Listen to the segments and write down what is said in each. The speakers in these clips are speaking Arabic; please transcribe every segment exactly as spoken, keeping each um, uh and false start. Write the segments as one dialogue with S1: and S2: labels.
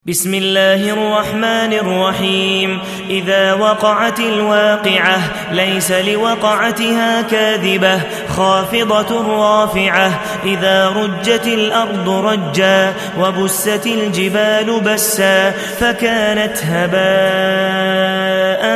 S1: بسم الله الرحمن الرحيم. إذا وقعت الواقعة ليس لوقعتها كاذبة خافضة رافعة. إذا رجت الأرض رجا وبست الجبال بسا فكانت هباء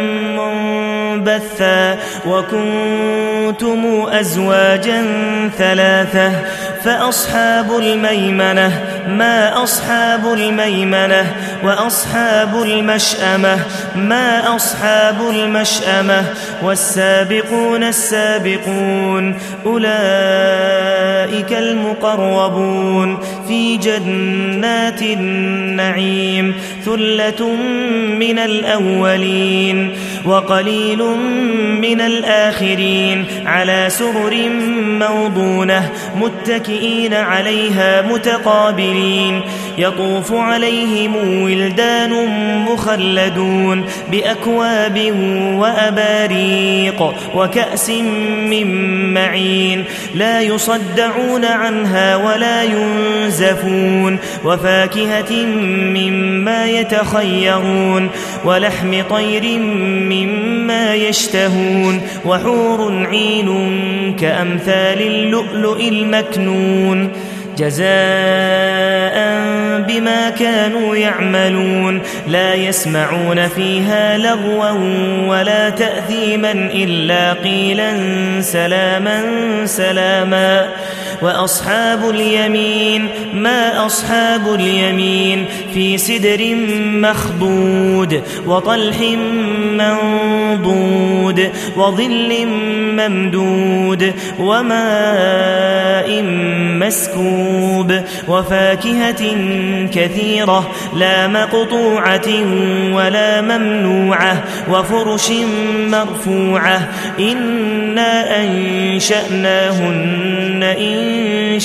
S1: منبثا وكنتم أزواجا ثلاثة فأصحاب الميمنة ما أصحاب الميمنة وأصحاب المشأمة ما أصحاب المشأمة والسابقون السابقون أولئك المقربون في جنات النعيم ثلة من الأولين وقليل من الآخرين على سرر موضونة متكئين عليها متقابلين يطوف عليهم ولدان مخلدون بأكواب وأباريق وكأس من معين لا يصدعون عنها ولا ينزفون وفاكهة مما يتخيرون ولحم طير مما يشتهون وحور عين كأمثال اللؤلؤ المكنون جزاء بما كانوا يعملون لا يسمعون فيها لغوا ولا تأثيما إلا قيلا سلاما سلاما. وأصحاب اليمين ما أصحاب اليمين في سدر مخضود وطلح منضود وظل ممدود وماء مسكوب وفاكهة كثيرة لا مقطوعة ولا ممنوعة وفرش مرفوعة إنا أنشأناهن إن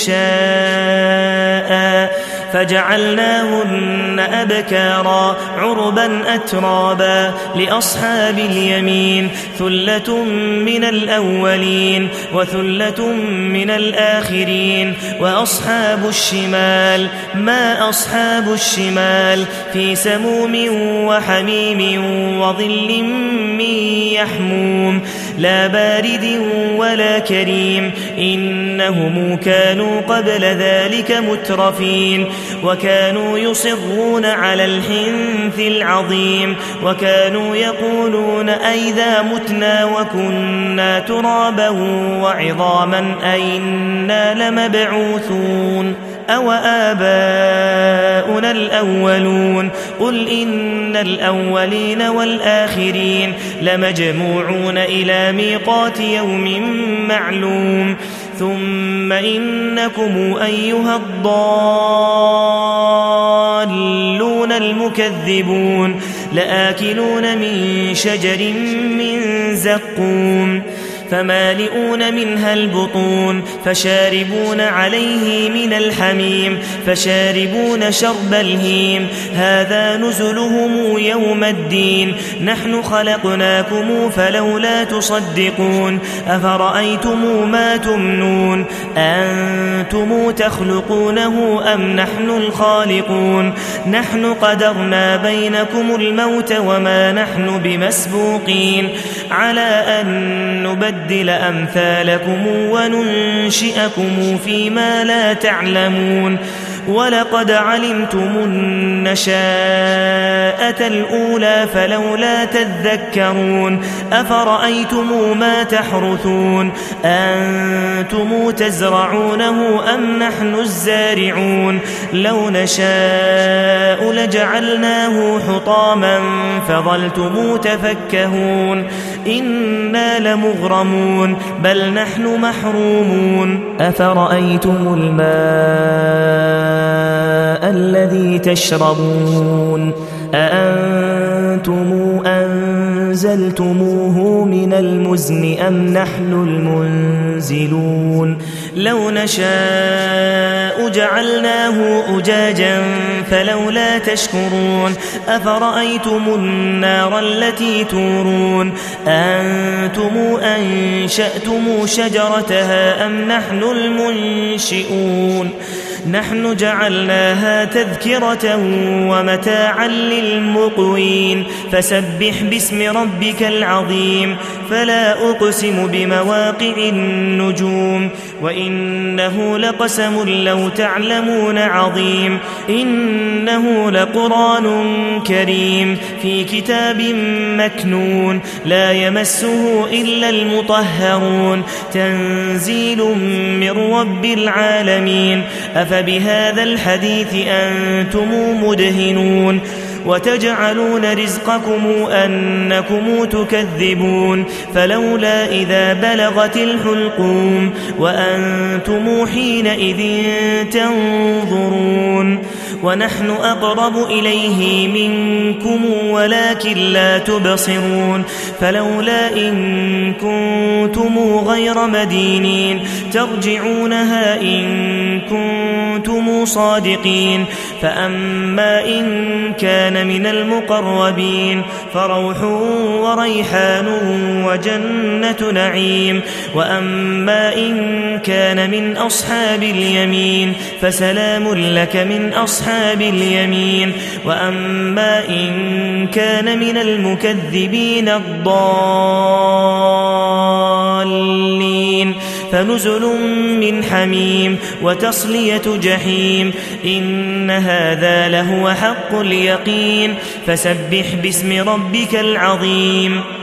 S1: شاء فجعلناهن أبكارا عربا أترابا لأصحاب اليمين ثلة من الأولين وثلة من الآخرين. وأصحاب الشمال ما أصحاب الشمال في سموم وحميم وظل من يحموم لا بارد ولا كريم إنهم كانوا قبل ذلك مترفين وكانوا يصرون على الحنث العظيم وكانوا يقولون أئذا متنا وكنا ترابا وعظاما أئنا لمبعوثون أو آباؤنا الأولون قل إن الأولين والآخرين لمجموعون إلى ميقات يوم معلوم ثم إنكم أيها الضالون المكذبون لآكلون من شجر من زقوم فمالئون منها البطون فشاربون عليه من الحميم فشاربون شرب الهيم هذا نزلهم يوم الدين نحن خلقناكم فلولا تصدقون أفرأيتم ما تمنون أنتم تخلقونه أم نحن الخالقون نحن قدرنا بينكم الموت وما نحن بمسبوقين على أن نبدل نبدل أمثالكم وننشئكم فيما لا تعلمون ولقد علمتم النشاءة الأولى فلولا تذكرون أفرأيتم ما تحرثون أنتم تزرعونه أم نحن الزارعون لو نشاء لجعلناه حطاما فظلتم تفكهون إنا لمغرمون بل نحن محرومون أفرأيتم الماء الذي تشربون أأنتم أنزلتموه من المزن أم نحن المنزلون لو نشاء جعلناه أجاجا فلولا تشكرون أفرأيتم النار التي تورون أنتم أنشأتم شجرتها أم نحن المنشئون نحن جعلناها تذكرة ومتاعا للمقوين فسبح باسم ربك العظيم فلا أقسم بمواقع النجوم وإنه لقسم لو تعلمون عظيم إنه لقرآن كريم في كتاب مكنون لا يمسه إلا المطهرون تنزيل من رب العالمين أفبهذا الحديث أنتم مدهنون وتجعلون رزقكم أنكم تكذبون فلولا إذا بلغت الحلقوم وأنتم حينئذ تنظرون ونحن أقرب إليه منكم ولكن لا تبصرون فلولا إن كنتم غير مدينين ترجعونها إن كنتم صادقين فأما إن كان من المقربين فروح وريحان وجنة نعيم وأما إن كان من أصحاب اليمين فسلام لك من أصحاب اليمين وأما إن كان من المكذبين الضالين فنزل من حميم وتصلية جحيم إن هذا لهو حق اليقين فسبح باسم ربك العظيم